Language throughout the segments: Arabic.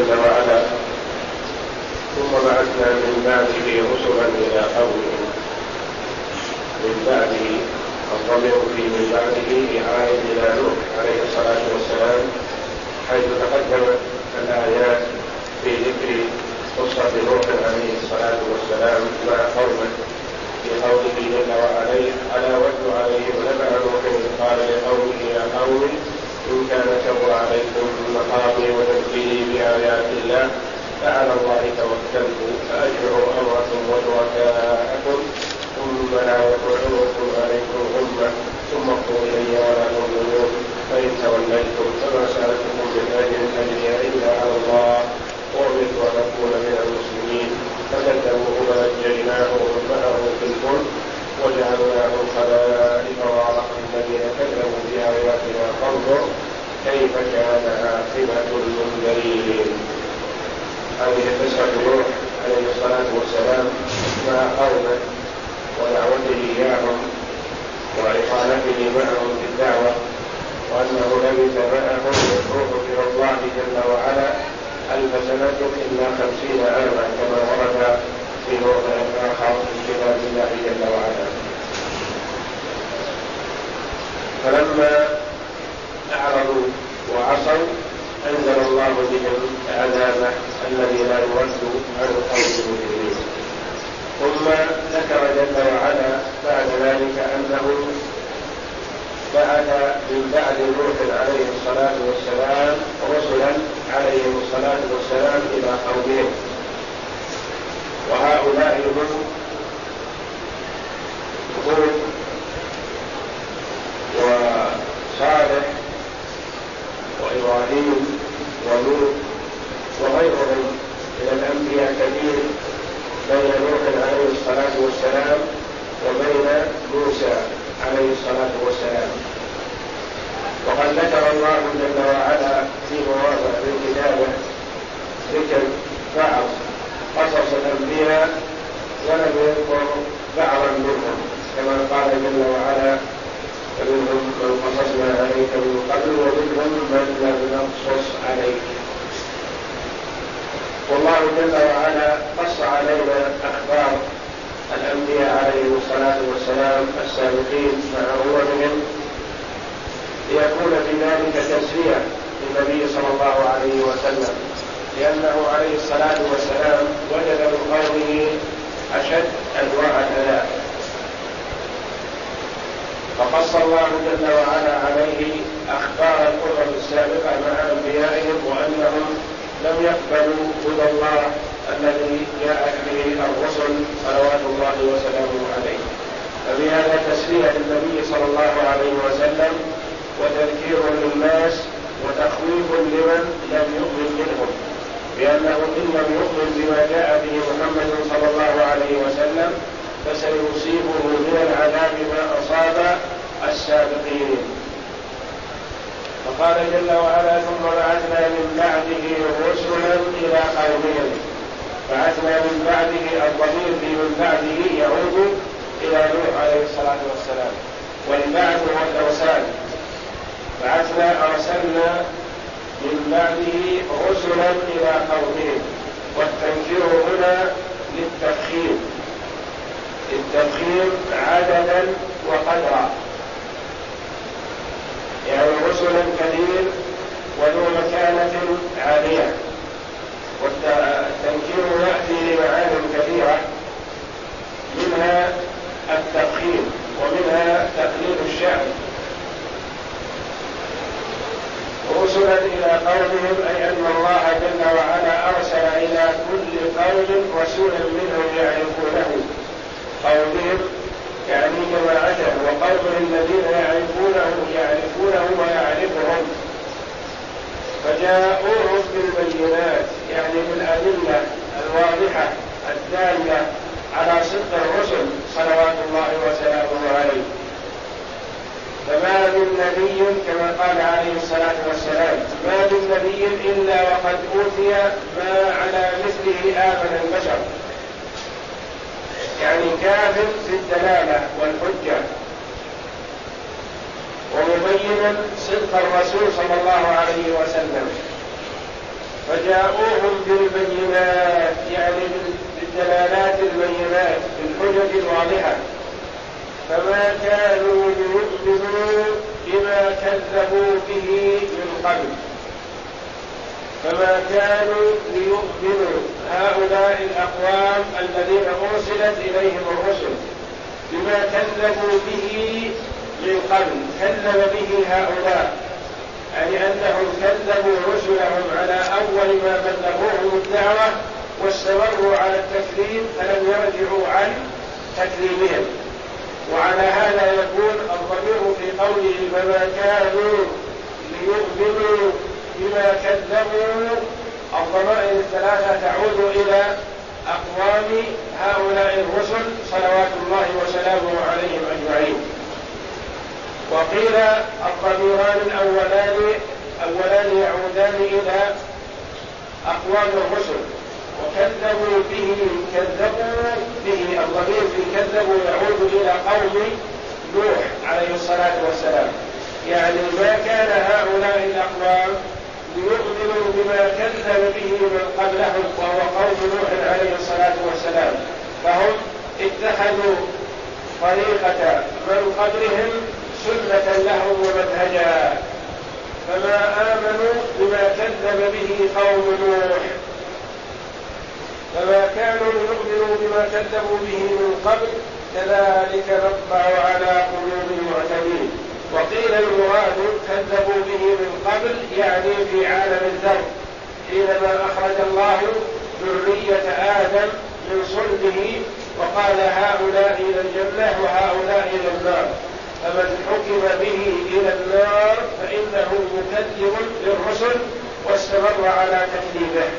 جل وعلا: ثم بعثنا من بعده رسلا إلى قومهم. من بعده الضمير في من بعده عائد إلى نوح عليه الصلاة والسلام، حيث تقدمت الآيات في ذكر قصة نوح عليه الصلاة والسلام مع قومه في قوله جل وعلا: واتل عليهم نبأ نوح إذ قال لقومه يا قوم إن كان كبر عليكم مقامي وتذكيري بآيات الله فعلى الله توكلت فأجمعوا أمركم وشركاءكم ثم لا يكن أمركم عليكم غمة ثم اقضوا إلي ولا تنظرون فإن توليتم فما سألتكم من أجر أجري إلا على الله وأمرت أن أكون من المسلمين. فكذبوه فنجيناه ومعه في الفلك وجعلناهم خلائف ورثة الذين كذبوا بآياتنا فانظر كيف كان عاقبة المنذرين. هذه قصة نوح عليه الصلاة والسلام مع قومه ودعوته إياهم وإقامته معهم في الدعوة، وأنه لبث معهم يدعوهم إلى الله جل وعلا 1000 سنة إلا 50 عاما كما ورد في موضع آخر في كتاب الله جل وعلا. فلما أعرضوا وعصوا أنزل الله بهم عذابه الذي لا يرد عن القوم المجرمين. ثم ذكر جل وعلا بعد ذلك أنه بعث من بعد نوح عليه الصلاة والسلام رسلا عليهم الصلاة والسلام إلى قومهم، وهؤلاء هم هود وصالح وإبراهيم ولوط وغيرهم من الأنبياء كثير بين نوح عليه الصلاة والسلام وبين موسى عليه الصلاة والسلام. وقد ذكر الله جل وعلا في مواضع من كتابه ذكر بعض قصص الأنبياء ولم يذكر بعضا منهم، كما قال جل وعلا: فمنهم من قصصنا عليك من قبل ومنهم من لم نقصص عليك. والله جل وعلا قص علينا أخبار الأنبياء عليهم الصلاة والسلام السابقين مع أولهم ليكون في ذلك تسلية للنبي صلى الله عليه وسلم، لأنه عليه الصلاة والسلام وجد من قومه أشد أنواع العذاب، فقص الله جل وعلا عليه أخبار الأمم السابقة مع أنبيائهم وأنهم لم يقبلوا هدى الله الذي جاءت به الرسل صلوات الله وسلامه عليه. فبهذا تسلية للنبي صلى الله عليه وسلم وتذكير للناس وتخويف لمن لم يؤمن منهم، بأنه إن لم يؤمن بما جاء به محمد صلى الله عليه وسلم فسيصيبه من العذاب ما أصاب السابقين. فقال جل وعلا: ثم بعثنا من بعده رسلا إلى قومهم. بعثنا من بعده، الضمير في من بعده يعود إلى نوح عليه الصلاة والسلام، والبعث هو الإرسال. بعثنا أرسلنا من بعده رسلا إلى قومهم، والتنكير هنا للتفخيم عددا وقدرا، يعني رسلا كثير وذو مكانة عالية. والتنكير يأتي لمعان كثيرة، منها التفخيم ومنها تقليل الشأن. رسلا إلى قومهم أي أن الله جل وعلا أرسل إلى كل قوم رسولا منهم يعرفونه، قومهم يعني جماعته، وقومهم الذين يعرفونه ويعرفهم، فجاءوهم بالبينات يعني بالأدلة الواضحة الدالة على صدق الرسل صلوات الله وسلامه عليه. فما من نبي كما قال عليه الصلاة والسلام: ما من نبي إلا وقد أوتي ما على مثله آمن البشر، يعني كافر في الدلالة والحجة ومبينا صدق الرسول صلى الله عليه وسلم. فجاءوهم بالبينات يعني بالدلالات البينات بالحجج الواضحة، فما كانوا ليؤمنوا بما كذبوا به من قبل. فما كانوا ليؤمنوا هؤلاء الأقوام الذين أرسلت إليهم الرسل بما كذبوا به من قبل، كذب به هؤلاء يعني أنهم كذبوا رسلهم على أول ما بلغوهم الدعوة واستمروا على التكذيب فلم يرجعوا عن تكذيبهم. وعلى هذا يكون الضمير في قوله فما كانوا ليؤمنوا بما كذبوا، الضمائر الثلاثة تعود إلى أقوام هؤلاء الرسل صلوات الله وسلامه عليهم أجمعين. وقيل الضميران الأولان يعودان إلى أقوام الرسل، وكذبوا به الضمير في كذبوا يعود إلى قوم نوح عليه الصلاة والسلام. يعني ما كان هؤلاء الأقوام ليؤمنوا بما كذب به من قبلهم وهو قوم نوح عليه الصلاة والسلام، فهم اتخذوا طريقة من قبلهم سنة لهم ومنهجا، فما آمنوا بما كذب به قوم نوح. فما كانوا ليؤمنوا بما كذبوا به من قبل كذلك نطبع على قلوب المعتدين. وقيل المراد كذبوا به من قبل يعني في عالم الذر، حينما أخرج الله ذرية آدم من صلبه وقال هؤلاء إلى الجنة وهؤلاء إلى النار، فمن حكم به إلى النار فإنه مكذب للرسل واستمر على تكذيبه.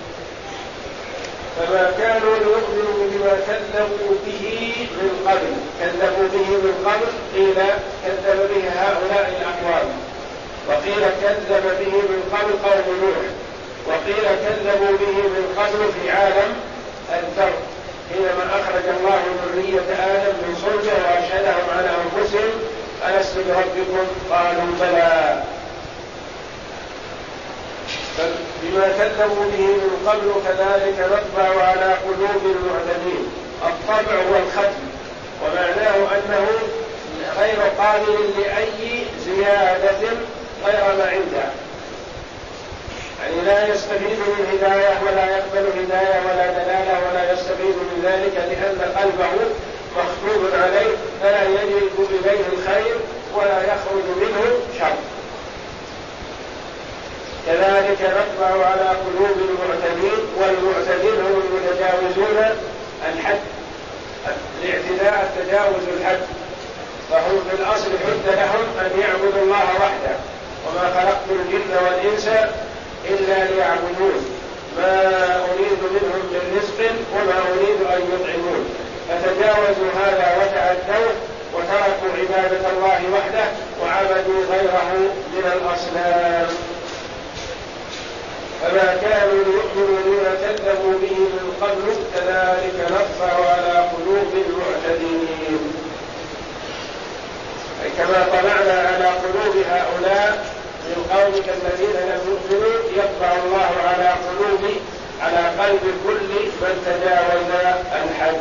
فما كانوا ليؤمنوا بما كذبوا به من قبل، كذبوا به من قبل قيل كذب به هؤلاء الأقوام، وقيل كذب به من قبل قوم نوح، وقيل كذبوا به من قبل في عالم الذر حينما أخرج الله ذرية آدم من صلبه وأشهدهم على أنفسهم ألست بربكم قالوا بلى. بما كذبوا به من قبل كذلك نطبع على قلوب المعتدين. الطبع هو الختم، ومعناه أنه غير قابل لأي زيادة غير ما عنده، يعني لا يستفيد من هداية ولا يقبل هداية ولا دلالة ولا يستفيد من ذلك لأن قلبه مختوم عليه فلا يجلب إليه الخير ولا يخرج منه شر. كذلك نطبع على قلوب المعتدين، والمعتدين هم المتجاوزون الحد، الاعتداء التجاوز الحد، فهم في الأصل حد لهم أن يعبدوا الله وحده، وما خلقت الجن والإنس إلا ليعبدون ما أريد منهم من رزق وما أريد أن يطعمون، فتجاوزوا هذا وتعدوا وتركوا عبادة الله وحده وعبدوا غيره من الأصنام. فما كانوا ليؤمنوا بما كذبوا به من قبل كذلك نطبع على قلوب المعتدين، أي كما طبعنا على قلوب هؤلاء من قومك الذين لم يؤمنوا يطبع الله على قلب كل من تجاوز الحد.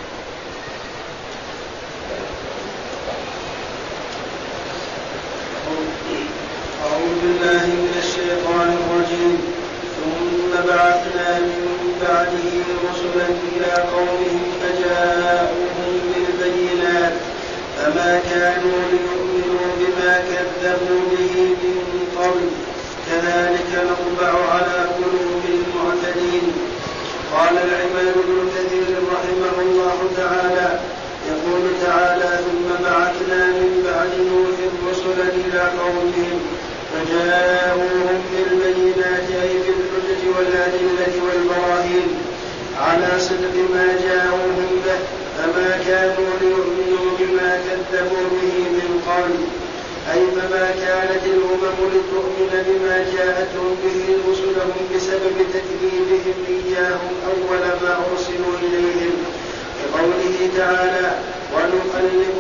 أعوذ بالله من الشيطان الرجيم. ثم بعثنا من بعده رسلا إلى قومهم فجاءوهم بالبينات فما كانوا ليؤمنوا بما كذبوا به من قبل كذلك نطبع على قلوب المعتدين. قال العماد بن كثير رحمه الله تعالى يقول تعالى ثم بعثنا من بعد نوح رسلا إلى قومهم فجاءوهم بالبينات أي بالحجج والأدلة والبراهين على صدق ما جاءوهم به فما كانوا ليؤمنوا بما كذبوا به من قبل، أي فما كانت الأمم لتؤمن بما جاءتهم به رسلهم بسبب تكذيبهم إياهم أول ما أرسلوا إليهم، كقوله تعالى ونقلب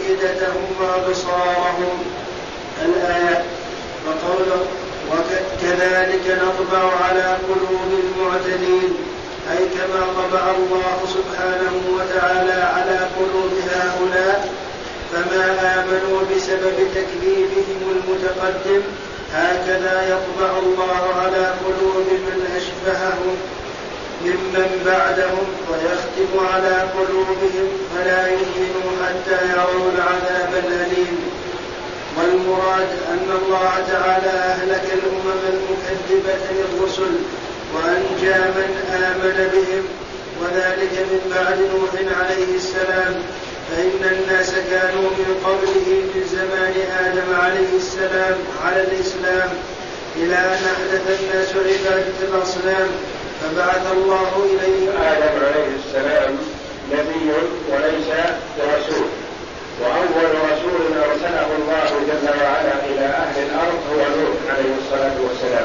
أفئدتهم وأبصارهم الآية، وقوله وكذلك كذلك نطبع على قلوب المعتدين، أي كما طبع الله سبحانه وتعالى على قلوب هؤلاء فما آمنوا بسبب تكذيبهم المتقدم، هكذا يطبع الله على قلوب من أشبههم ممن بعدهم ويختم على قلوبهم فلا يؤمنوا حتى يروا العذاب الأليم. والمراد أن الله تعالى أهلك الأمم المكذبة للرسل وأنجى من آمن بهم، وذلك من بعد نوح عليه السلام، فإن الناس كانوا من قبله من زمان آدم عليه السلام على الإسلام إلى أن أحدث الناس عبادة الأصنام فبعث الله إليه. آدم عليه السلام نبي وليس برسول، وأول رسول أرسله الله جل وعلا إلى أهل الأرض هو نوح عليه الصلاة والسلام،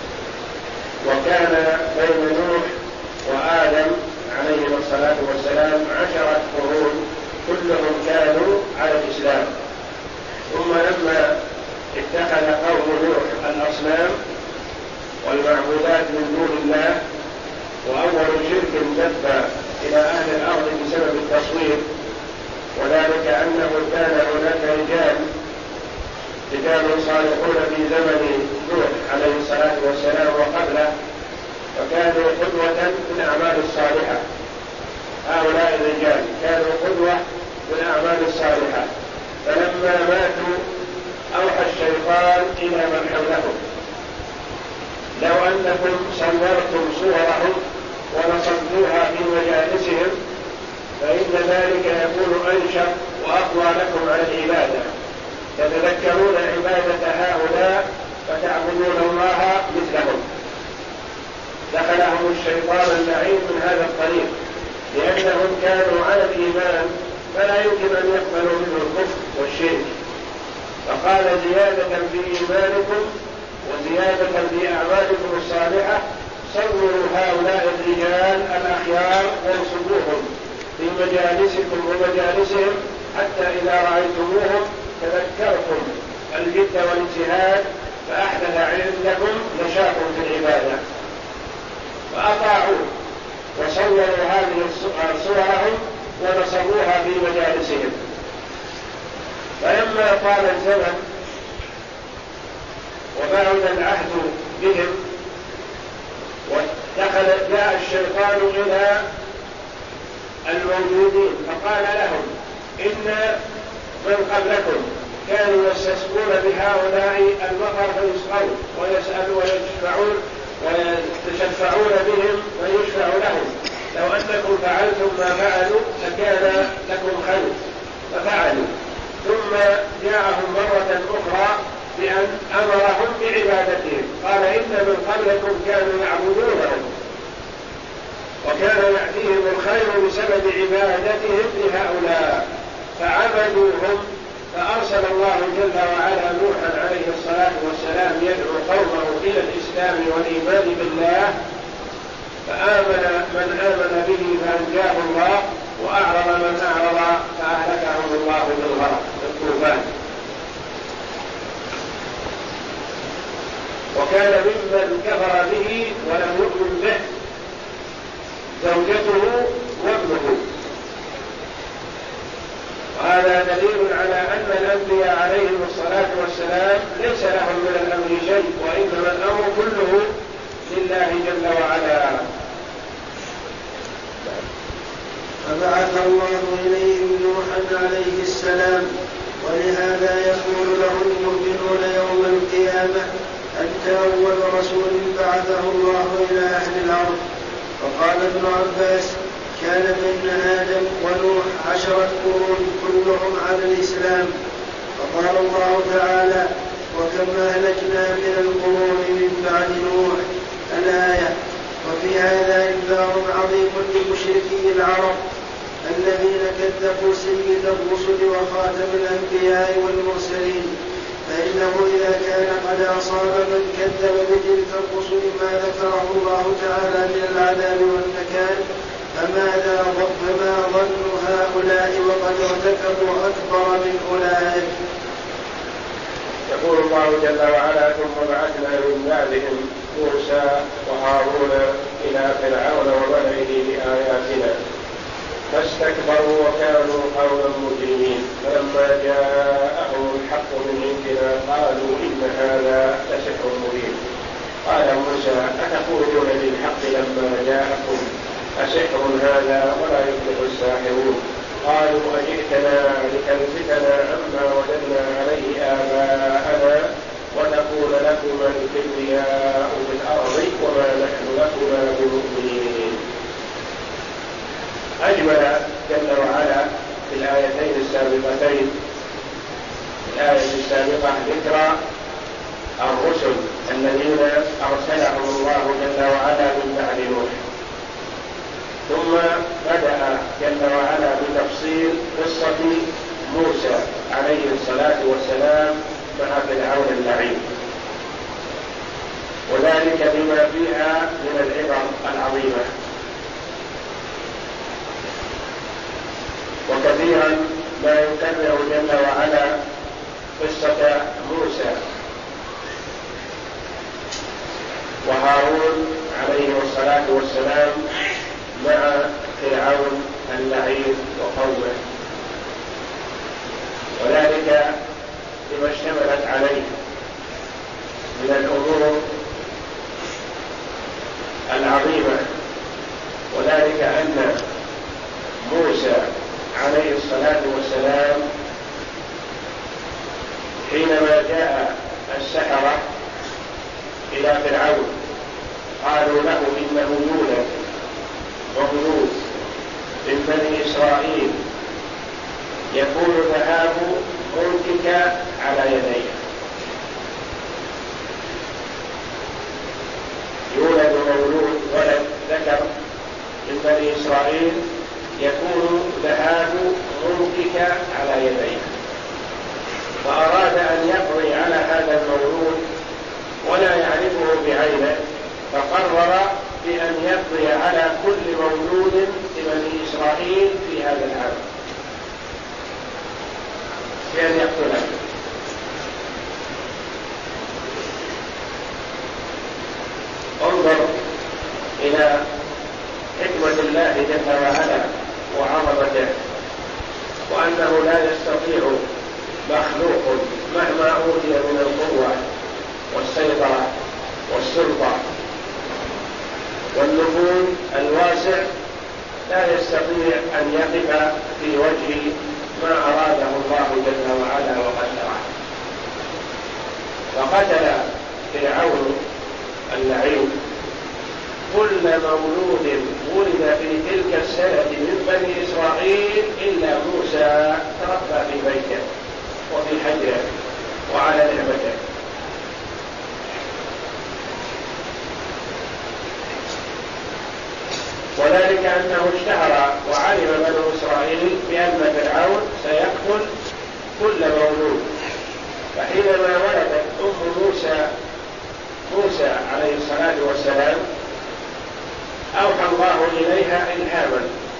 وكان بين نوح وآدم عليه الصلاة والسلام 10 قرون كلهم كانوا على الإسلام. ثم لما اتخذ قوم نوح الأصنام والمعبودات من دون الله، وأول شرك دب إلى أهل الأرض بسبب التصوير، وذلك أنه كان هناك رجال صالحون في زمن نوح عليه الصلاة والسلام وقبله، فكانوا قدوة في الأعمال الصالحة. هؤلاء الرجال كانوا قدوة في الأعمال الصالحة، فلما ماتوا أوحى الشيطان إلى من حولهم: لو أنكم صورتم صورهم ونصبتوها في مجالسهم فإن ذلك يكون أنشط وأقوى لكم على العبادة، تتذكرون عبادة هؤلاء فتعبدون الله مثلهم. دخلهم الشيطان اللعين من هذا الطريق، لأنهم كانوا على الإيمان فلا يمكن أن يقبلوا منه الكفر والشرك، فقال: زيادة في إيمانكم وزيادة في أعمالكم الصالحة صوروا هؤلاء الرجال الأخيار وانصبوهم في مجالسكم ومجالسهم، حتى إذا رأيتموهم تذكرتم الجد والاجتهاد فأحدث عندكم نشاط في العبادة، فأطاعوا وصوروا هذه صورهم ونصبوها في مجالسهم. فلما طال الزمن وبعد العهد بهم جاء الشيطان إلى الموجودين فقال لهم: إن من قبلكم كانوا يستسقون بهؤلاء المطر فيسقون ويسألوا ويتشفعون بهم فيشفع لهم، لو أنكم فعلتم ما فعلوا لكان لكم خير، ففعلوا. ثم جاءهم مرة أخرى بأن أمرهم بعبادتهم، قال: إن من قبلكم كانوا يعبدونهم وكان يأتيهم الخير بسبب عبادتهم لهؤلاء فعبدوهم، فأرسل الله جل وعلا نوحا عليه الصلاة والسلام يدعو قومه إلى الإسلام والإيمان بالله، فآمن من آمن به فأنجاه الله، وأعرض من أعرض فأهلكهم الله بالغرق بالطوفان. وكان ممن كفر به ولم يؤمن به زوجته وابنه، وهذا دليل على أن الأنبياء عليهم الصلاة والسلام ليس لهم من الأمر شيء، وإنما الأمر كله لله جل وعلا. فبعث الله إليهم نوحا عليه السلام، ولهذا يقول له المؤمنون يوم القيامة: أنت أول رسول بعثه الله إلى أهل الأرض. وقال ابن عباس: كان بين آدم ونوح 10 قرون كلهم على الإسلام. فقال الله تعالى: وكم أهلكنا من القرون من بعد نوح، الآية. وفي هذا إنذار عظيم لمشركي العرب الذين كذبوا سيد الرسل وخاتم الأنبياء والمرسلين، فإنه إذا كان قد أصاب من كذب بتلك الرسل ما ذكره الله تعالى من العذاب والنكال، فما ظن هؤلاء وقد ارتكبوا أكبر من أولئك. يقول الله جل وعلا: ثم بعثنا من بعدهم موسى وهارون إلى فرعون وملئه بآياتنا فاستكبروا وكانوا قوما مجرمين فلما جاءهم الحق من عندنا قالوا إن هذا لسحر مبين. قال موسى: أتقولون للحق لما جاءكم أسحر هذا ولا يفلح الساحرون؟ قالوا: أجئتنا لتلفتنا عما وجدنا عليه آباءنا وتكون لكما الكبرياء في الأرض وما نحن لكما بمؤمنين. أجمل جل وعلا في الآيتين السابقتين الآية السابقة ذكر الرسل الذين أرسلهم الله جل وعلا من بعد نوح، ثم بدأ جل وعلا بتفصيل قصة موسى عليه الصلاة والسلام مع فرعون اللعين، وذلك بما فيها من العبر العظيمة. وكثيرا ما يكرر جل وعلا قصة موسى وهارون عليه الصلاة والسلام مع فرعون اللعين وقومه، وذلك لما اشتملت عليه من الأمور العظيمة، وذلك أن موسى عليه الصلاة والسلام حينما جاء السحرة إلى فرعون قالوا له إنه يولد مولود من بني إسرائيل يكون ذهاب ملكك على يديه. يولد مولود ولد ذكر من بني إسرائيل يكون ذهاب ملكك على يديه، فأراد أن يقضي على هذا المولود ولا يعرفه بعينه، فقرر بأن يقضي على كل مولود لبني إسرائيل في هذا العام بأن يقتله. انظر إلى حكمة الله جل وعلا وعظمته، وأنه لا يستطيع مخلوق مهما أوتي من القوة والسيطرة والسلطة والنفوذ الواسع لا يستطيع أن يقف في وجه ما أراده الله جل وعلا وقدره. فقتل فرعون اللعين كل مولود ولد في تلك السنة من بني إسرائيل إلا موسى تربى في بيته وفي حجره وعلى نعمته. وذلك أنه اشتهر وعلم بنو إسرائيل بأن فرعون سيقتل كل مولود، فحينما ولدت موسى عليه الصلاة والسلام أوحى الله إليها إلهاما: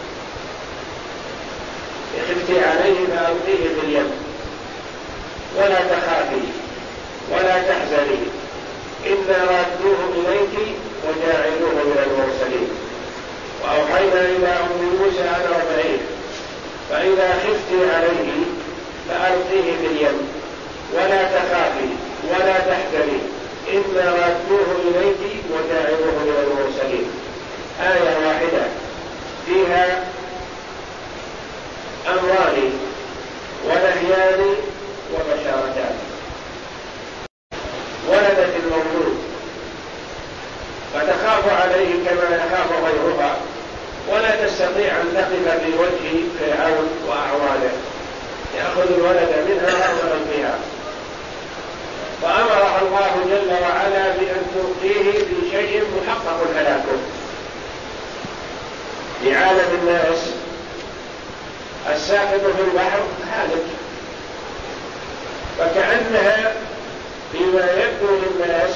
خفتي عليه فألقيه في اليم ولا تخافي ولا تحزني إنا رادوه إليك وجاعلوه من المرسلين. وأوحينا إلى أم موسى أن أرضعيه فإذا خفتي عليه فألقيه في اليم ولا تخافي ولا تحزني إنا رادوه إليك وجاعلوه من المرسلين. آية واحدة فيها أمران ونهيان وبشارتان. ولدت المولود فتخاف عليه كما يخاف غيرها، ولا تستطيع أن تقف في وجه فرعون وأعوانه، يأخذ الولد منها رغبا بها، فأمرها الله جل وعلا بأن تلقيه في شيء محقق هلاكه. لعالم الناس الساقط في البحر هالك، فكأنها بما يبدو للناس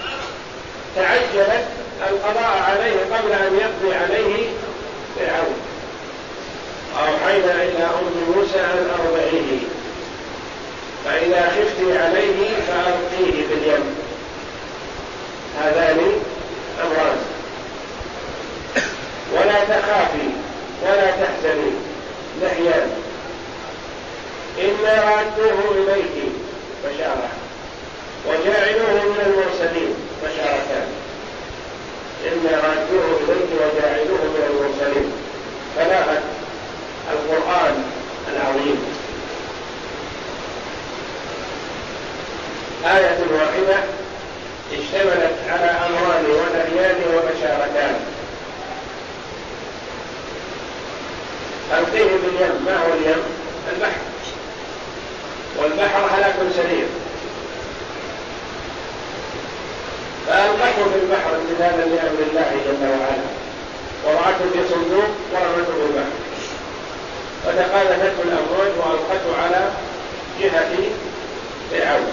تعجلت القضاء عليه قبل أن يقضي عليه فرعون. أوحينا إلى أم موسى أن أرضعيه فإذا خفت تخشي عليه فألقيه في اليم. هذان أمران. ولا تخافي ولا تحزني نهيان. إنا رادوه إليك بشارة وجاعلوه من المرسلين بشارتان. إنا رادوه إليك وجاعلوه من المرسلين. بلاغة القرآن العظيم. آية واحدة اشتملت على أمران ونهيان وبشارتان. ألقيه باليم. ما هو اليم؟ البحر، والبحر هلاك سريع. فألقته في البحر امتثالا لأمر الله جل وعلا، وضعته في صندوق ورمته في البحر، فتخالفته الأمواج وألقته على جهة فرعون.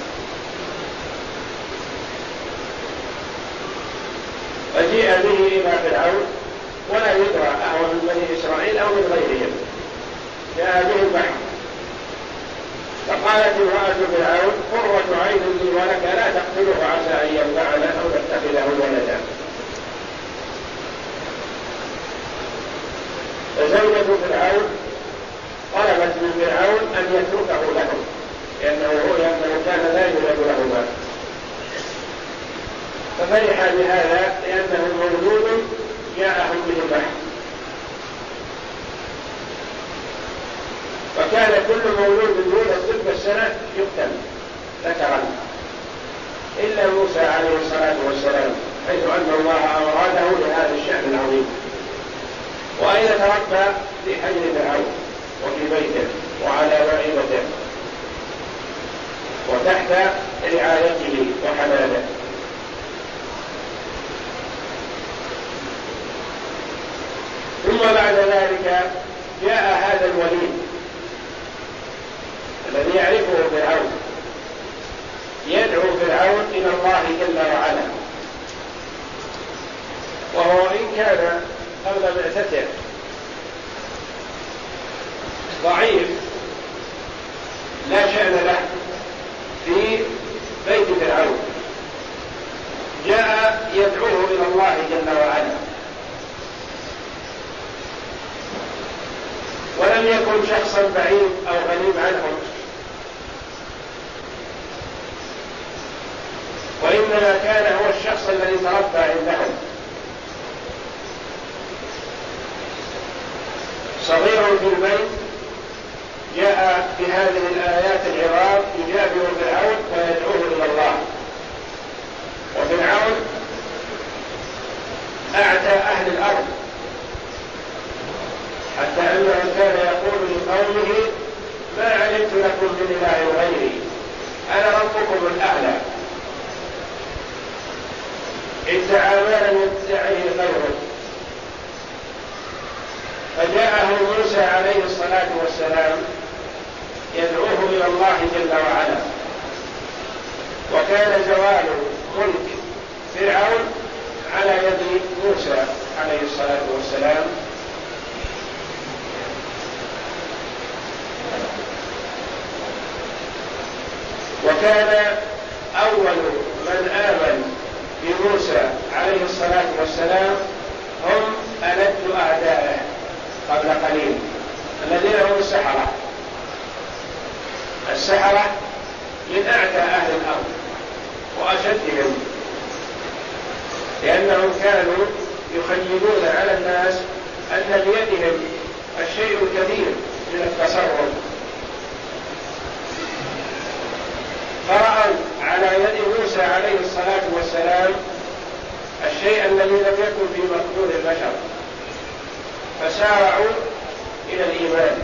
فجيء به إلى فرعون ولا يدرى أهو من بني إسرائيل أو من غيرهم. جاء به البحر. فقالت امرأة فرعون قرة عين لي ولك لا تقتله عسى أن ينفعنا أو نتخذه ولدا. فزوجة فرعون طلبت من فرعون أن يتركه لهم، لأنه كان لا يولد له مال. ففرح بهذا لأنه مولود جاءهم به البحر. فكان كل مولود يولد تلك السنة يقتل ذكرا إلا موسى عليه الصلاة والسلام، حيث أن الله أراده لهذا الشأن العظيم. وأين تربى؟ في حجر فرعون وفي بيته وعلى مائدته وتحت رعايته وحنانه. ثم بعد ذلك جاء هذا الوليد الذي يعرفه فرعون يدعو فرعون إلى الله جل وعلا، وهو إن كان قبل بعثته ضعيف لا شأن له في بيت فرعون، جاء يدعوه إلى الله جل وعلا، ولم يكن شخصا بعيد أو غريب عنهم، وإنما كان هو الشخص الذي تربى عندهم، صغير في البيت، جاء بهذه الآيات العظام يجابر فرعون ويدعوه إلى الله. وفرعون أعتى أهل الأرض، حتى أنه كان يقول لقومه ما علمت لكم من إله غيري أنا ربكم الأعلى. ادعى ما لم يدعه غيره. فجاءه موسى عليه الصلاة والسلام يدعوه إلى الله جل وعلا، وكان زوال ملك فرعون على يد موسى عليه الصلاة والسلام. وكان أول من آمن بموسى عليه الصلاة والسلام هم ألد أعدائه قبل قليل، الذين هم السحرة. السحرة من أعدى أهل الأرض وأشدهم، لأنهم كانوا يخيلون على الناس أن بيدهم الشيء الكثير من التصرف، فرأوا على يد موسى عليه الصلاة والسلام الشيء الذي لم يكن في مقدور البشر، فسارعوا إلى الإيمان.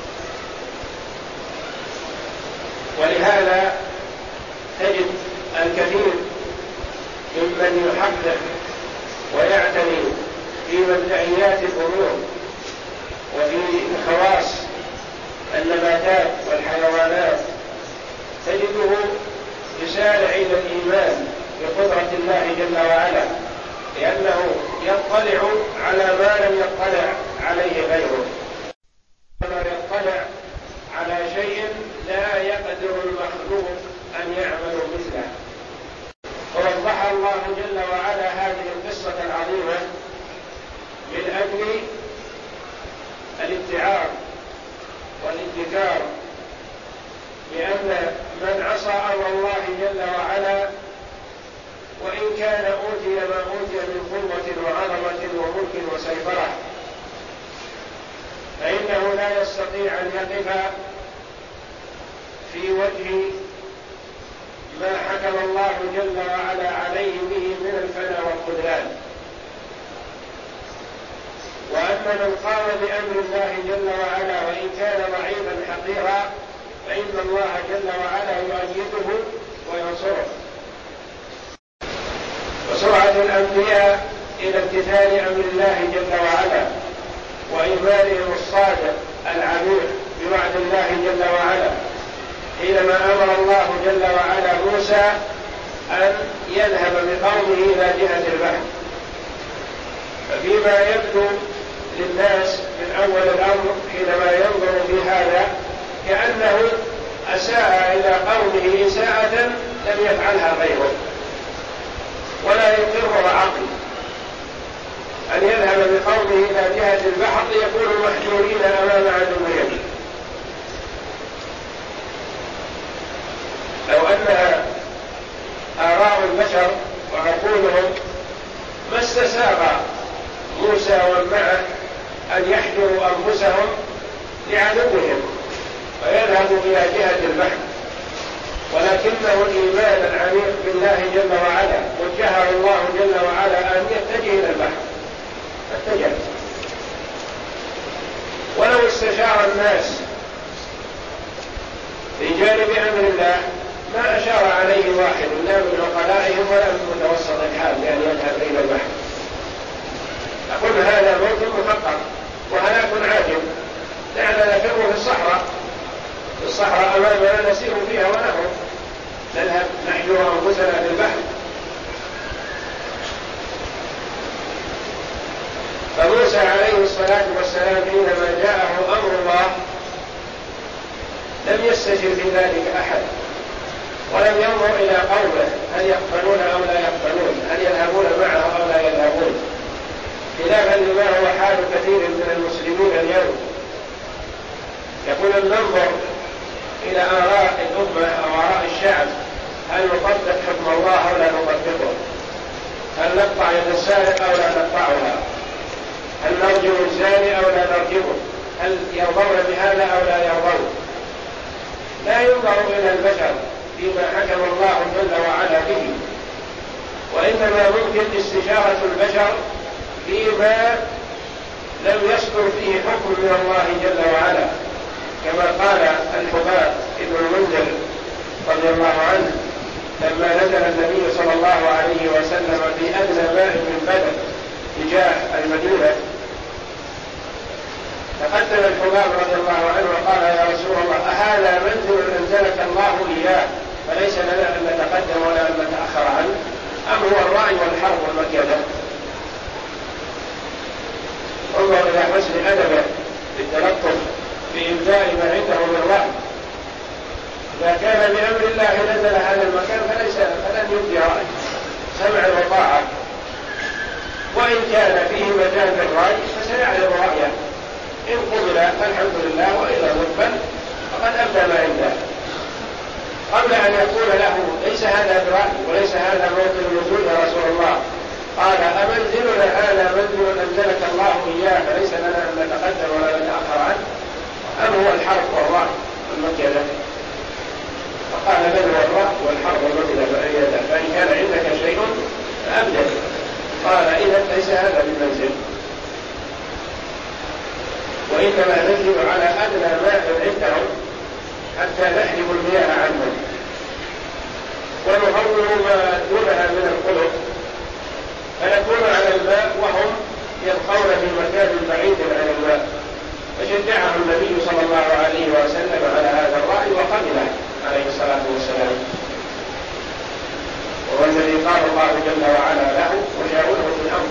ولهذا تجد الكثير ممن يحقق ويعتني في مبدئيات الأمور وفي خواص النباتات والحيوانات تجده يسارع إلى الإيمان بقدرة الله جل وعلا، لأنه يطلع على ما لم يطلع عليه غيره، ولا يطلع على شيء لا يقدر المخلوق أن يعمل مثله. ووضح الله جل وعلا هذه القصة العظيمة من أجل الاتعاظ والانذكار بأن من عصى أمر الله جل وعلا وإن كان أوتي ما أوتي من قوة وعظمة وملك وسيطرة فإنه لا يستطيع أن يقف في وجه ما حكم الله جل وعلا عليه به من الفناء والخذلان. وأن من قام بأمر الله جل وعلا وإن كان ضعيفا حقيرا فإن الله جل وعلا يؤيده وينصره. وسرعة الأنبياء إلى امتثال أمر الله جل وعلا وإيمانهم الصادق العميق بوعد الله جل وعلا حينما أمر الله جل وعلا موسى أن يذهب بقومه إلى جهة البحر. ففيما يبدو للناس من أول الأمر حينما ينظر في هذا كأنه أساء إلى قومه إساءة لم يفعلها غيره ولا يقرها عقل، أن يذهب بقومه إلى جهة البحر ليكونوا محجورين أمام عدوهم. لو أن آراء البشر وعقولهم ما استساغ موسى ومن معه أن يحجروا أنفسهم لعدوهم ويذهبوا إلى جهة البحر، ولكنه الإيمان العميق بالله جل وعلا وجهه الله جل وعلا أن يتجه إلى البحر فاتجه. ولو استشار الناس في جانب أمر الله ما أشار عليه واحد لا من عقلائهم ولا من متوسط الحال بأن يذهب إلى البحر. أقول هذا موت محقق وهلاك عاجل، دعنا نفر في الصحراء أمامنا نسير فيها ونهر، نذهب نحجر أنفسنا في البحر. فموسى عليه الصلاة والسلام حينما جاءه أمر الله لم يستشر في ذلك أحد ولم ينظر إلى قومه هل يقبلون أو لا يقبلون، هل يذهبون معه أو لا يذهبون، خلافا لما هو حال كثير من المسلمين اليوم. يقول ننظر إلى آراء الأمة أو آراء الشعب هل نطبق حكم الله أو لا نطبقه، هل نقطع يد السارق أو لا نقطعها، هل نرجم الزاني أو لا نرجمه، هل يرضون بهذا أو لا يرضون. لا ينظر إلى البشر فيما حكم الله جل وعلا به، وإنما ممكن استشارة البشر فيما لم يصدر فيه حكم من الله جل وعلا، كما قال الحباب ابن المنذر رضي الله عنه لما نزل النبي صلى الله عليه وسلم في أدنى ماء من بدر تجاه المدينة، تقدم الحباب رضي الله عنه وقال يا رسول الله أهذا منزل أنزلك الله إياه فليس لنا أن نتقدم ولا أن نتأخر عنه أم هو الرأي والحرب والمكيدة؟ انظر إلى حسن أدبه بالتلطف بإبداء ما عنده من رأي. إذا كان بأمر الله نزل هذا المكان فلن يبدي رأي، سمع وطاعة، وإن كان فيه مجال للرأي فسيعرض رأيه، إن قبل الحمد لله وإذا رفض فقد أبدى ما عنده، قبل أن يقول له ليس هذا برأي وليس هذا موطن النزول يا رسول الله. قال أمنزلنا هذا منزل أنزلك الله إياه فليس لنا أن نتقدم ولا نتأخر عنه أم هو الحرب والرأي والمكيدة؟ فقال بل هو الرأي والحرب والمكيدة، فإن كان عندك شيء فأبدل. قال إذا ليس هذا بالمنزل، وإنما ننزل على أدنى ماء عندهم حتى نحجب المياه عنهم ونهون ما دونها من القلوب فنكون على الماء وهم يبقون في مكان بعيد عن الماء. فشجعه النبي صلى الله عليه وسلم على هذا الرأي وقبله عليه الصلاة والسلام، وهو الذي قال الله جل وعلا له وشاوره في الأمر.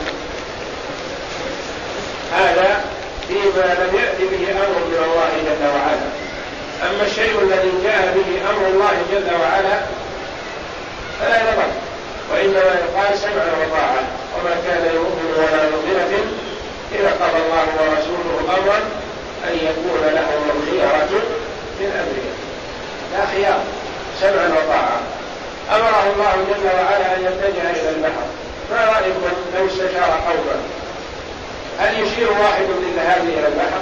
هذا فيما لم يأتي به أمر من الله جل وعلا، أما الشيء الذي جاء به أمر الله جل وعلا فلا نظر، وإنما يقال سمعا وطاعة. وما كان لمؤمن ولا مؤمنة إذا قضى الله ورسوله أمرا أن يكون لهم الخيرة من أمره، لا خيار، سمعا وطاعة. أمره الله جل وعلا أن يتجه إلى البحر، ما رأيكم لو استشار قوما هل يشير واحد بالذهاب إلى البحر؟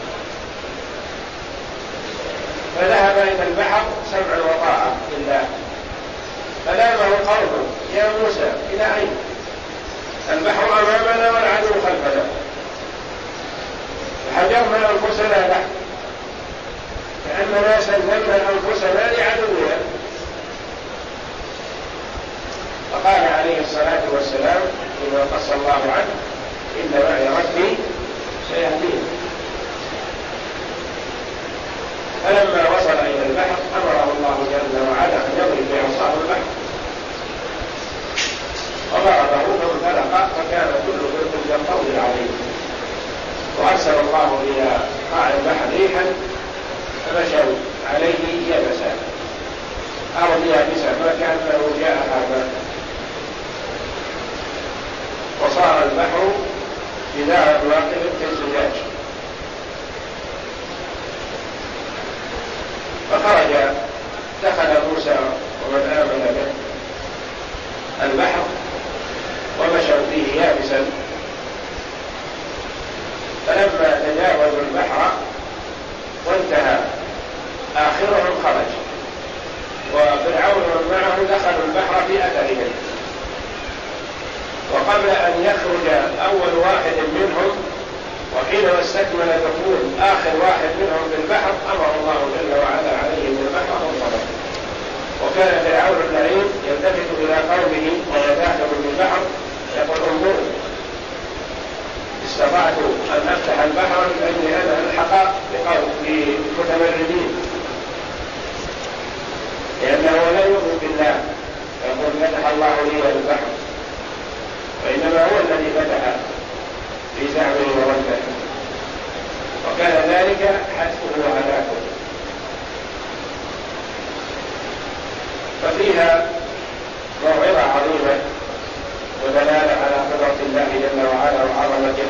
فذهب إلى البحر سمعا وطاعة لله. فلامه قومه يا موسى إلى أين؟ البحر أمامنا والعدو خلفنا، فحجرنا أنفسنا له، كأننا سلمنا أنفسنا لعدونا. فقال عليه الصلاة والسلام فيما قص الله عنه: إن معي ربي سيهدين. فلما وصل إلى البحر أمره الله جل وعلا أن يضرب بعصاه البحر، وضربه فانفلق فكان كل فرق كالطود العظيم. وأرسل الله إلى قاع البحر ريحا فمشوا عليه يبسا، أرض يابسة ما كأنه جاء هذا، وصار البحر جدار واقف كالزجاج. فخرج دخل موسى ومن آمن به البحر ومشوا فيه يابسا. فلما تجاوزوا البحر وانتهى آخرهم خرج، وفرعون ومن معه دخلوا البحر في أثرهم. وقبل أن يخرج أول واحد منهم وحينما استكمل دخول آخر واحد منهم في البحر أمر الله جل وعلا عليهم بالبحر وانصرف. وكان فرعون اللعين يلتفت إلى قومه ويداخل في البحر يقول: انظروا استطعت أن أفتح البحر من أجل أن ألحق بمتمردين، لأنه لا يؤمن بالله يقول فتح الله لي البحر، وإنما هو الذي فتح في زعمه ورده، وكان ذلك حتفه وهلاكه. ففيها موعظة عظيمة ودلالة على قدرة الله جل وعلا وعظمته،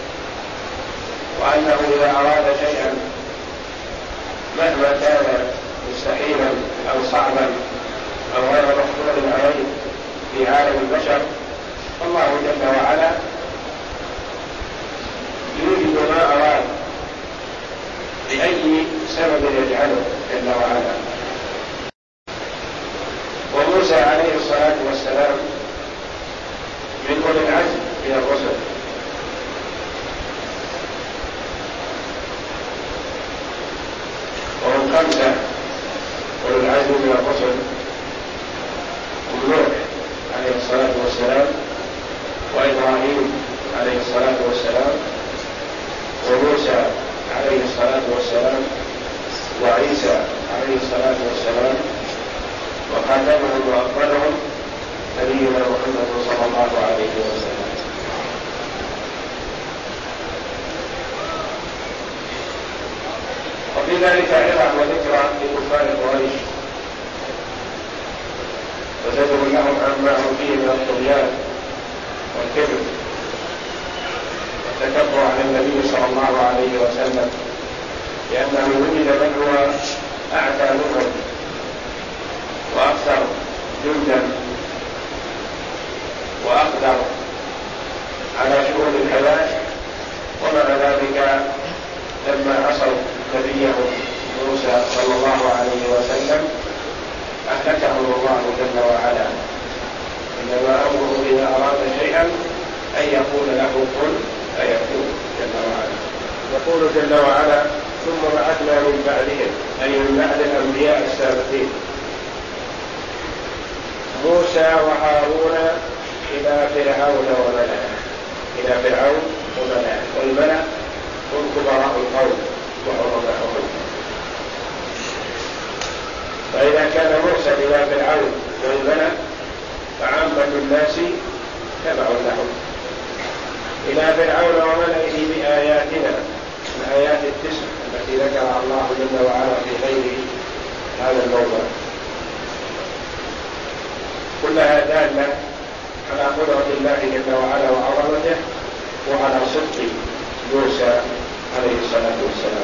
وأنه إذا أراد شيئا مهما كان مستحيلا أو صعبا أو غير مقدور عليه في عالم البشر، فالله جل وعلا يوجد ما أراد بأي سبب يجعله جل وعلا. وموسى عليه الصلاة والسلام من أولي العزم من الرسل، وهم 5 أولي العزم من الرسل: نوح عليه الصلاة والسلام، وإبراهيم عليه الصلاة والسلام، وموسى عليه الصلاة والسلام، وعيسى عليه الصلاة والسلام، وخاتمهم وأفضلهم نبينا محمد صلى الله عليه وسلم. وفي ذلك عظة وذكرى لكفار قريش، وزجر لهم عما هم فيه من الطغيان والكبر والتكبر على النبي صلى الله عليه وسلم، لأنه وجد من هو أعتى منهم وأكثر جندا وأقدر على شؤون الحياة، ومع ذلك لما عصوا نبيهم موسى صلى الله عليه وسلم أهلكهم الله جل وعلا. إنما أمره إذا أراد شيئا أن يقول له كن فيكون جل وعلا. يقول جل وعلا: ثم بعثنا من بعدهم، أي من بعد الأنبياء السابقين، موسى وهارون إلى فرعون وملئه. إلى فرعون وملئه، والملأ هم كبراء القوم وعظماؤهم. فإذا كان موسى إلى فرعون والملأ فعامة الناس تبع لهم. إلى فرعون وملئه بآياتنا، الآيات 9 التي ذكرها الله جل وعلا في غير هذا الموضع، كلها دالة على قدرة الله جل وعلا وعظمته وعلى صدق موسى عليه الصلاة والسلام.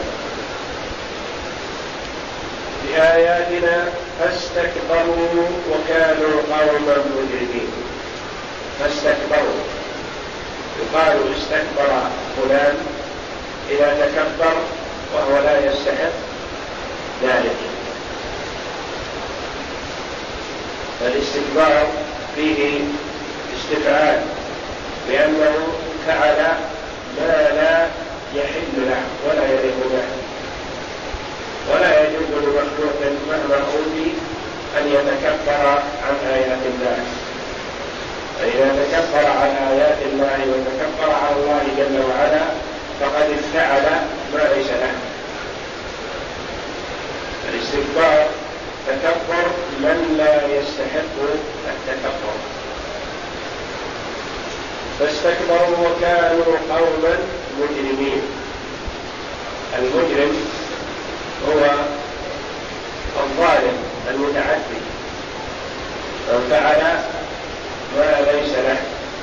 بآياتنا فاستكبروا وكانوا قوما مجرمين. فاستكبروا، يقال استكبر فلان إذا تكبر وهو لا يستحق ذلك. فالاستكبار فيه استفعال، لأنه فعل ما لا يحل له ولا يليق به، ولا يجوز لمخلوق مهما أوتي أن يتكبر عن آيات الله. فإذا تكبر عن آيات الله وتكبر على الله جل وعلا فقد افتعل ما ليس له. الاستكبار تكبر من لا يستحق التكبر. فاستكبروا وكانوا قوما مجرمين. المجرم هو الظالم المتعدي، من فعل ما ليس له.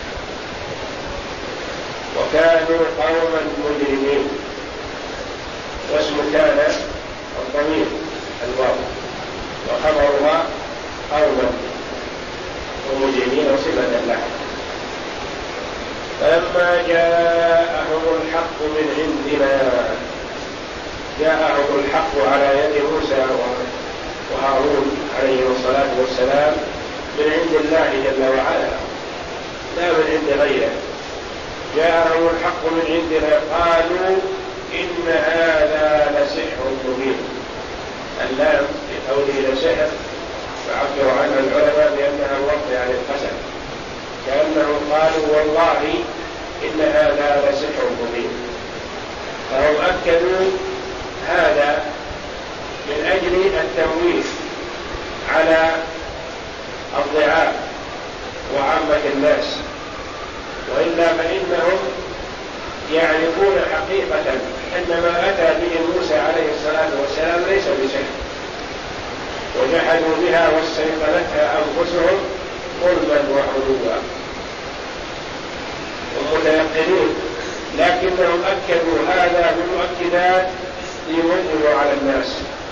وكانوا قوما مجرمين، واسم كان الضمير الواو، وخبرها قوما ومجرمين صفة له. فلما جاءهم الحق من عندنا، جاءهم الحق على يد موسى وهارون عليهم الصلاة والسلام من عند الله جل وعلا لا من عند غيره. جاءهم الحق من عندنا قالوا إن هذا لسحر مبين. اللام في قوله لسحر فعبر عنها العلماء بأنها الوقت عن القسم، كأنهم قالوا والله إن هذا لسحر مبين. فهم أكدوا هذا من أجل التمويه على الضعاف وعامة الناس، وإلا فإنهم يعرفون حقيقة أن ما أتى به موسى عليه الصلاة والسلام ليس بسحر، وجحدوا بها واستيقنتها أنفسهم ظلما وعلوا ومتيقنين، لكنهم أكدوا هذا بمؤكدات ليظهروا على الناس.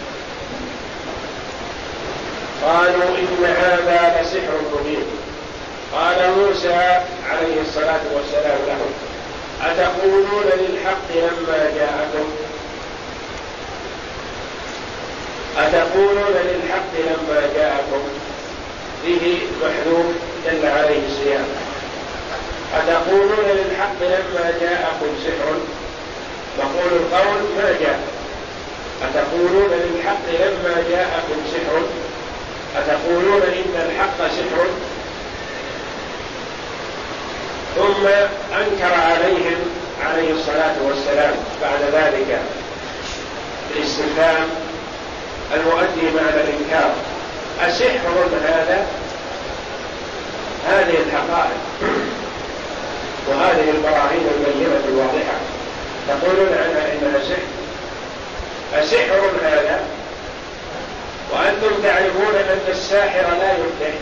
قالوا إن هذا لسحر مبين. قال موسى عليه الصلاة والسلام لهم أتقولون للحق لما جاءكم؟ أتقولون للحق لما جاءكم؟ به محذوف دل عليه السياق. أتقولون للحق لما جاءكم سحر؟ مقول القول ما جاء. أتقولون للحق لما جاءكم سحر؟ أتقولون إن الحق سحر؟ ثم أنكر عليهم عليه الصلاة والسلام بعد ذلك الاستفهام المؤدي معنى الإنكار: أسحر هذا؟ هذه الحقائق وهذه البراهين البينة الواضحة تقولون عنها إنها سحر؟ أسحر هذا وأنتم تعرفون أن الساحر لا يفلح؟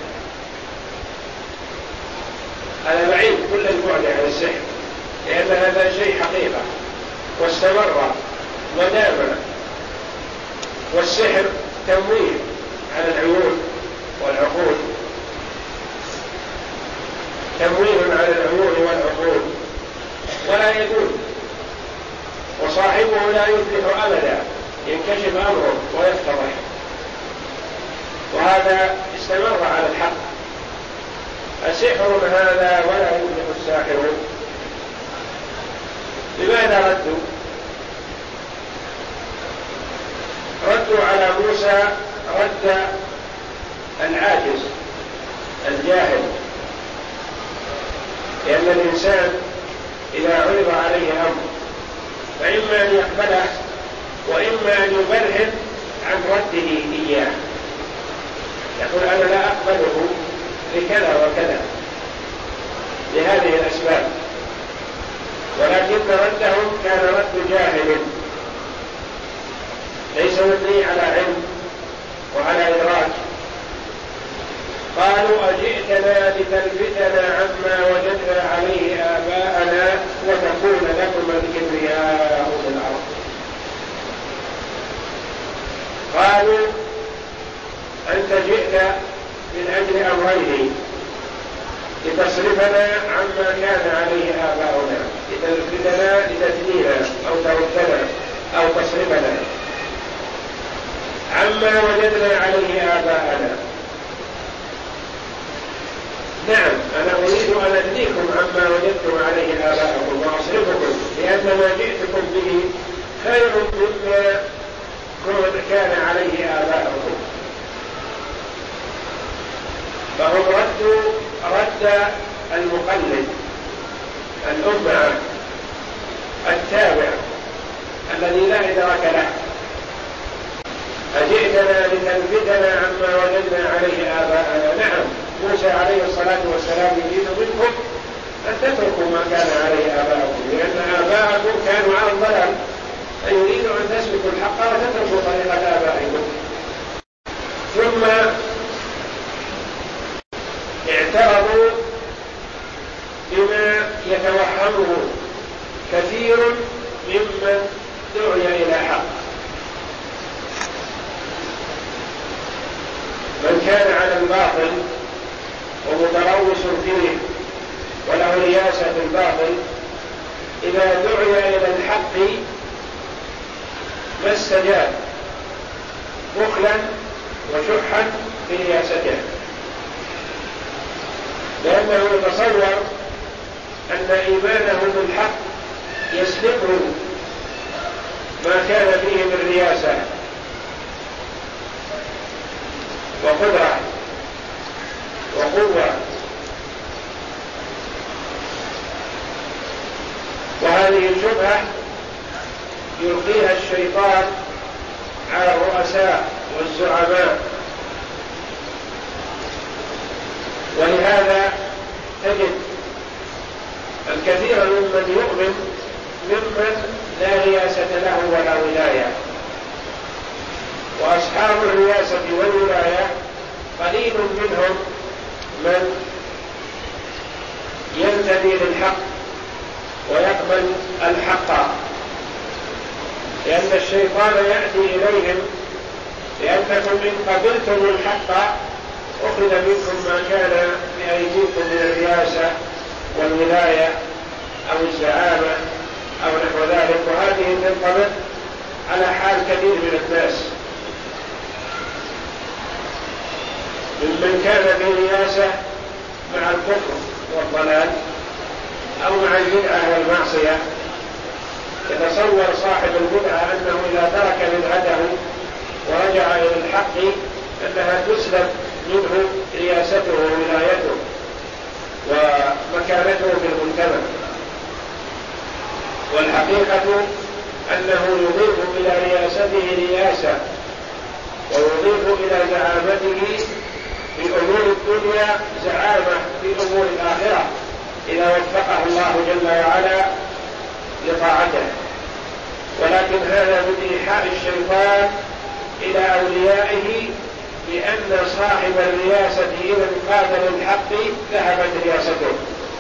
هذا بعيد كل البعد عن السحر، لأن هذا شيء حقيقة واستمر ودام. والسحر تمويه على العيون والعقول، تمويه على العيون والعقول ولا يدوم، وصاحبه لا يفلح أبدا، ينكشف أمره ويفتضح. وهذا استمر على الحق. أسحر هذا ولا يفلح الساحرون. لماذا ردوا على موسى رد العاجز الجاهل، لأن الإنسان إذا عرض عليه أمر فإما أن يقبله وإما أن يبرهن عن رده إياه، يقول أنا لا أقبله لكذا وكذا لهذه الأسباب، ولكن ردهم كان رد جاهل ليس مبني على علم وعلى إدراك. قالوا أجئتنا لتلفتنا عما وجدنا عليه آباءنا وتكون لكم الكبرياء في الأرض. قالوا أنت جئت من أجل أمرين: لتصرفنا عما كان عليه آباؤنا، لتلفتنا لتثنينا أو تردنا أو تصرفنا عما وجدنا عليه آباءنا. نعم، أنا أريد أن أثنيكم عما وجدتم عليه آباءكم وأصرفكم، لأن ما جئتكم به خير مما كان عليه آباءكم. فهم ردوا رد المقلد الأمة التابع الذي لا إدراك له. أجئتنا لتلفتنا عما وجدنا عليه آباءنا. نعم، موسى عليه الصلاة والسلام يريد منكم أن تتركوا ما كان عليه آباءكم، لأن آباءكم كانوا على الضلال، فيريد أن تسلكوا الحق وتتركوا طريقة آبائكم. ثم اعترضوا بما يتوهمه كثير ممن دعي إلى حق. من كان على الباطل ومتروس فيه وله رياسة في الباطل، إذا دعي إلى الحق ما استجاب، بخلا وشحا في رياسته، لأنه يتصور أن إيمانه بالحق يسلبه ما كان فيه من رياسة وقدرة وقوة. وهذه الشبهة يلقيها الشيطان على الرؤساء والزعماء، ولهذا تجد الكثير ممن يؤمن ممن لا رياسة له ولا ولاية، وأصحاب الرياسة والولاية قليل منهم من ينتمي للحق ويقبل الحق، لأن الشيطان يأتي إليهم لأنكم إن قبلتم الحق أخذ منكم ما كان بأيديكم من الرياسة والولاية أو الزعامة أو نحو ذلك. وهذه تنطبق على حال كثير من الناس، ممن كان في رياسة مع الكفر والضلال أو مع البدعة والمعصية، يتصور صاحب البدعة أنه إذا ترك بدعته ورجع إلى الحق أنها تسلب منه رياسته وولايته ومكانته في المجتمع. والحقيقة أنه يضيف إلى رياسته رياسة ويضيف إلى زعامته في أمور الدنيا زعامة في أمور الآخرة إذا وفقه الله جل وعلا لطاعته. ولكن هذا من إيحاء الشيطان إلى أوليائه بأن صاحب الرياسة إذا انقاد للحق ذهبت رياسته.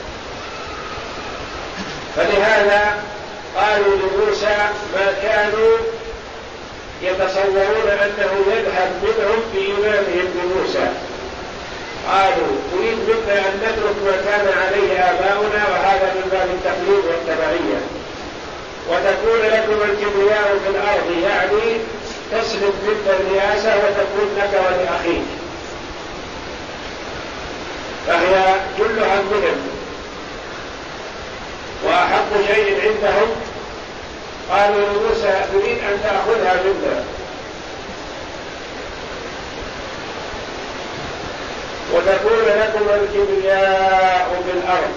فلهذا قالوا لموسى ما كانوا يتصورون أنه يذهب منهم بإيمانهم بموسى. قالوا تريد منا أن نترك ما كان عليه آباؤنا، وهذا من باب التقليد والتبعية، وتكون لكم الكبرياء في الأرض، يعني تسلب منك الرياسة وتكون لك ولأخيك. فهي كلها منهم، وأحق شيء عندهم قالوا لموسى تريد أن تأخذها منا وتكون لكم الكبرياء في الأرض.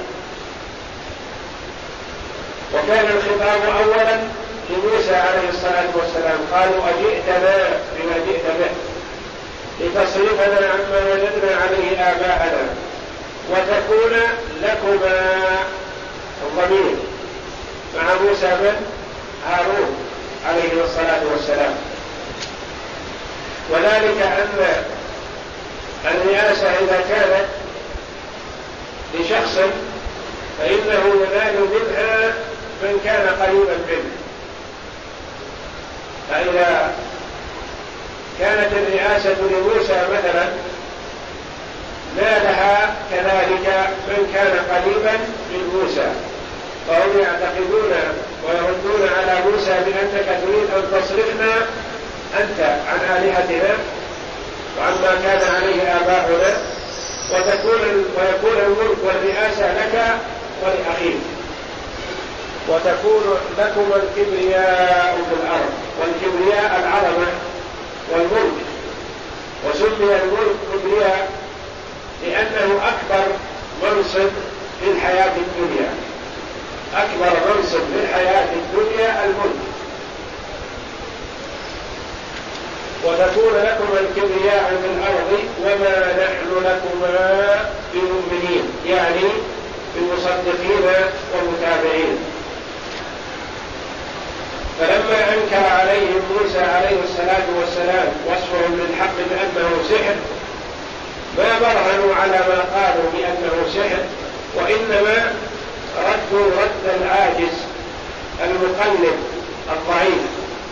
وكان الخطاب أولا لموسى عليه الصلاة والسلام، قالوا أجئتنا بما جئت به لتصرفنا عما وجدنا عليه آباءنا وتكون لكما الضمير مع موسى بن هارون عليه الصلاة والسلام، وذلك أن الرئاسة إذا كانت لشخص فإنه ينال منها من كان قريبا منه، فإذا كانت الرئاسة لموسى مثلا نالها كذلك من كان قريبا من موسى، فهم يعتقدون ويردون على موسى بأنك تريد أن تصرفنا أنت عن آلهتنا وعما كان عليه آباؤنا ويكون الملك والرئاسة لك ولأخيك وتكون لكم الكبرياء في الأرض، والكبرياء العظمة والملك. وسمي الملك كبرياء لأنه أكبر منصب في الحياة الدنيا، أكبر منصب في الحياة الدنيا الملك. وتكون لكم الكبرياء في الأرض وما نحن لكما بمؤمنين، يعني بالمصدقين والمتابعين. فلما أنكر عليهم موسى عليه الصلاة والسلام وصفهم للحق بأنه سحر ما برهنوا على ما قالوا بأنه سحر، وإنما ردوا رد العاجز المقلد الضعيف.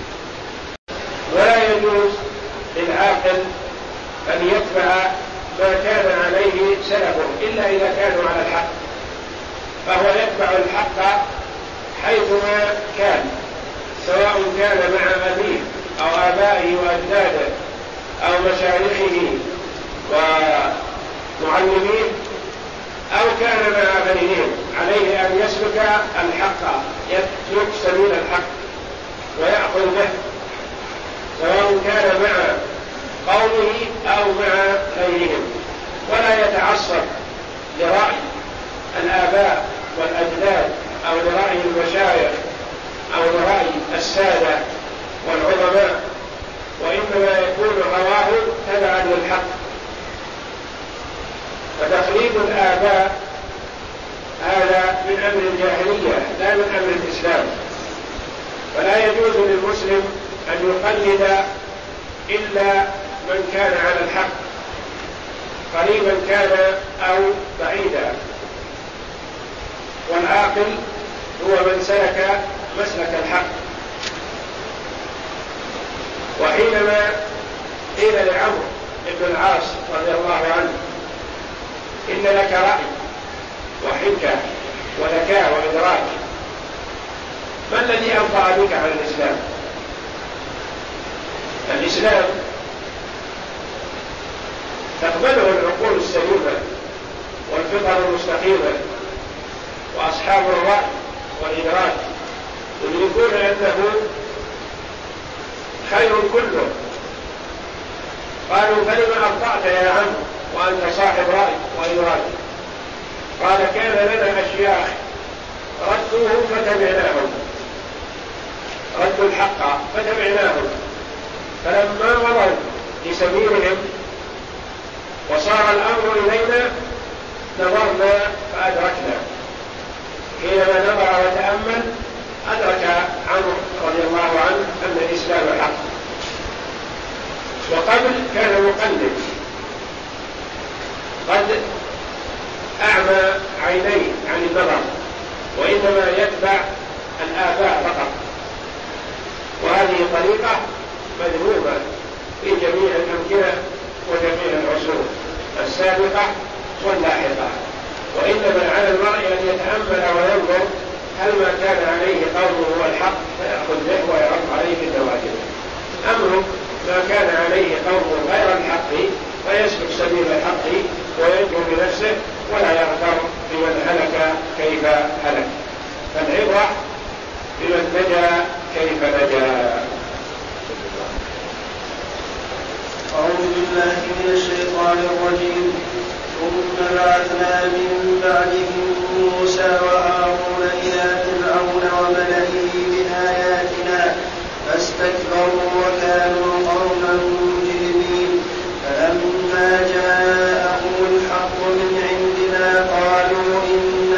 ولا يجوز للعاقل أن يتبع ما كان عليه سلفه إلا إذا كانوا على الحق، فهو يتبع الحق حيثما كان، سواء كان مع أبيه أو آبائه وأجداده أو مشايخه ومعلميه أو كان مع غيرهم، عليه أن يسلك الحق، يسلك سبيل الحق ويأخذ به، سواء كان مع قومه أو مع غيرهم، ولا يتعصب لرأي الآباء والأجداد أو لرأي المشايخ أو لرأي السادة والعظماء، وإنما يكون هواه تبعا للحق. فتقليد الآباء هذا من أمر الجاهلية لا من أمر الإسلام، فلا يجوز للمسلم أن يقلد إلا من كان على الحق قريبا كان أو بعيدا. والعاقل هو من سلك مسلك الحق. وحينما قيل لعمرو بن العاص رضي الله عنه إن لك رأي وحكمة وذكاء وإدراك، ما الذي أنفع بك عن الإسلام؟ الإسلام تقبله العقول السليمة والفطر المستقيمة، وأصحاب الرأي والإدراك يدركون أنه خير كله. قالوا فلما أخطأت يا عم وأنت صاحب رأي وإدراك؟ قال كان لنا أشياخ ردوهم فتبعناهم، ردوا الحق فتبعناهم، فلما مضوا لسبيلهم وصار الأمر إلينا نظرنا فأدركنا. حينما نظر وتأمل أدرك عمرو رضي الله عنه أن الإسلام حق. وقبل كان مقلد قد أعمى عينيه عن النظر، وإنما يتبع الآباء فقط، وهذه طريقة مذمومة في جميع الأمكنة وجميع العصور السابقة واللاحقة. وإنما على المرء أن يتأمل وينظر هل ما كان عليه قومه هو الحق فيأخذ به ويرد عليه بالنواجذ، أمره ما كان عليه قومه غير الحق فيسلك سبيل الحق وينجو بنفسه ولا يغتر بمن هلك كيف هلك. فالعبرة بمن نجا كيف نجا. أعوذ بالله من الشيطان الرجيم. ثم بعثنا من بعدهم موسى وهارون إلى فرعون وملئه بآياتنا فاستكبروا وكانوا قوما مجرمين. فلما جاءهم الحق من عندنا قالوا إن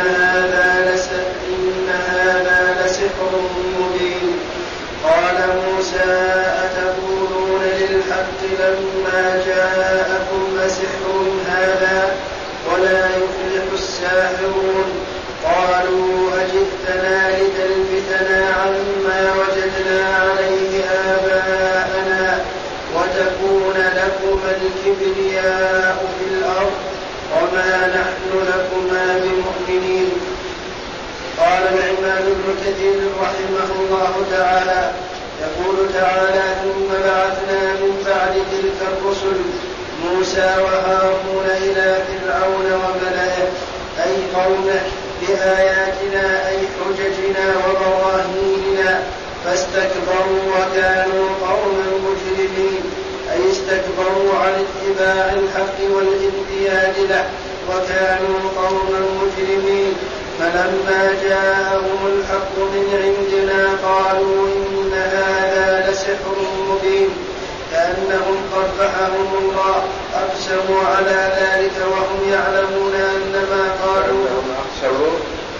هذا لسحر مبين. قال موسى أتقولون للحق لما جاءكم أسحر هذا ولا يفلح الساحرون قالوا أجئتنا لتلفتنا عما وجدنا عليه آباءنا وتكون لكما الكبرياء في الأرض وما نحن لكما بمؤمنين. قال العماد بن كثير رحمه الله تعالى يقول تعالى ثم بعثنا من بعد تلك الرسل موسى وهارون إلى فرعون وملئه أي قومه بآياتنا أي حججنا وبراهيننا فاستكبروا وكانوا قوما مجرمين أي استكبروا عن اتباع الحق والانقياد له وكانوا قوما مجرمين. فلما جاءهم الحق من عندنا قالوا إن هذا لسحر مبين كأنهم قبحهم الله أقسموا على ذلك وهم يعلمون أن ما قالوا أقسموا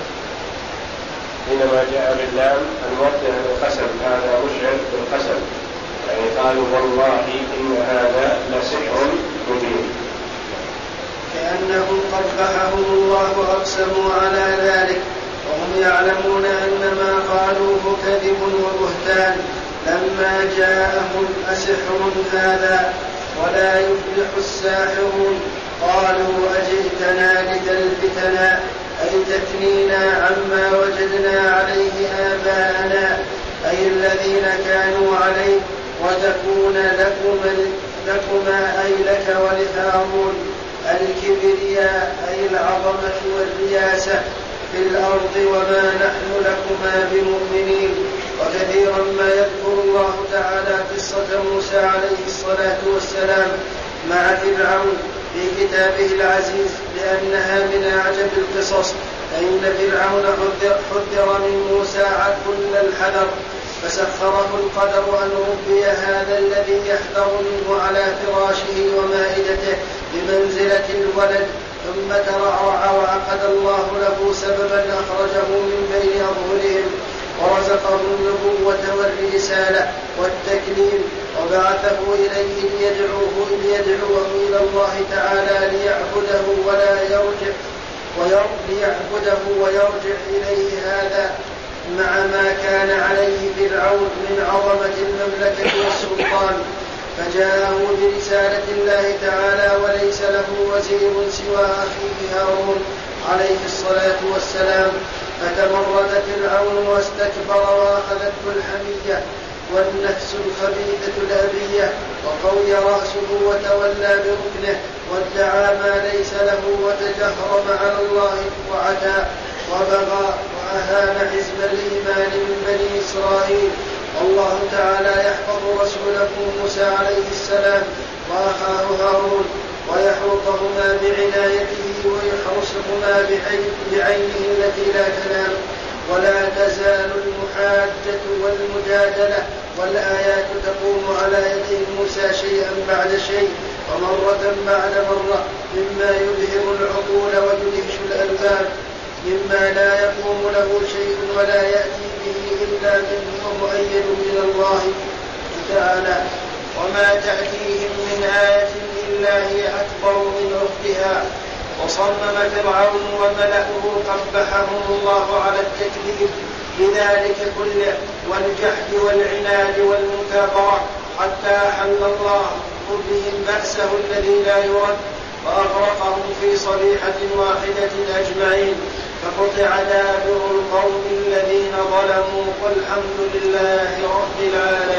حينما جاء باللام الموضع القسم هذا مشعر بالقسم يعني قالوا والله إن هذا لسحر مبين كأنهم قبحهم الله أقسموا على ذلك وهم يعلمون أن ما قالوه كذب وبهتان لما جاءهم أسحر هذا ولا يفلح الساحرون قالوا أجئتنا لتلفتنا أي تثنينا عما وجدنا عليه آباءنا أي الذين كانوا عليه وتكون لكما أي لك ولهارون الكبرياء أي العظمة والرياسة في الأرض وما نحن لكما بمؤمنين. وكثيرا ما يذكر الله تعالى قصة موسى عليه الصلاة والسلام مع فرعون في كتابه العزيز لأنها من أعجب القصص فإن فرعون حذر من موسى كل الحذر فسخره القدر أن ربي هذا الذي يحذر منه على فراشه ومائدته بمنزلة الولد ثم ترعرع وعقد الله له سببا أخرجه من بين أظهرهم ورزقه النبوة والرسالة والتكليم وبعثه إليه ليدعوه إلى الله تعالى ليعبده ويرجع إليه هذا مع ما كان عليه فرعون من عظمة المملكة والسلطان فجاءه برسالة الله تعالى وليس له وزير سوى أخيه هارون عليه الصلاة والسلام فتمرد فرعون واستكبر وأخذته الحمية والنفس الخبيثة الأبية وقوي رأسه وتولى بركنه وادعى ما ليس له وتجهرم على الله وعتى وبغى وأهان حزب الإيمان من بني إسرائيل. والله تعالى يحفظ رسوله موسى عليه السلام وأخاه هارون ويحوطهما بعنايته ويحرسهما بعينه التي لا تنام ولا تزال المحاجة والمجادلة والآيات تقوم على يدي موسى شيئا بعد شيء ومرة بعد مرة مما يبهر العقول ويدهش الألباب مما لا يقوم له شيء ولا يأتي به إلا منه ومؤيد من الله تعالى وما تأتيهم من آية إلا هي أكبر من أختها. وصمم فرعون وملأه قبحهم الله على التكذيب بذلك كله والجحد والعناد والمكابرة حتى أحل الله بهم بأسه الذي لا يرد وأغرقهم في صريحة واحدة أجمعين فقطع دابر القوم الذين ظلموا والحمد لله رب العالمين.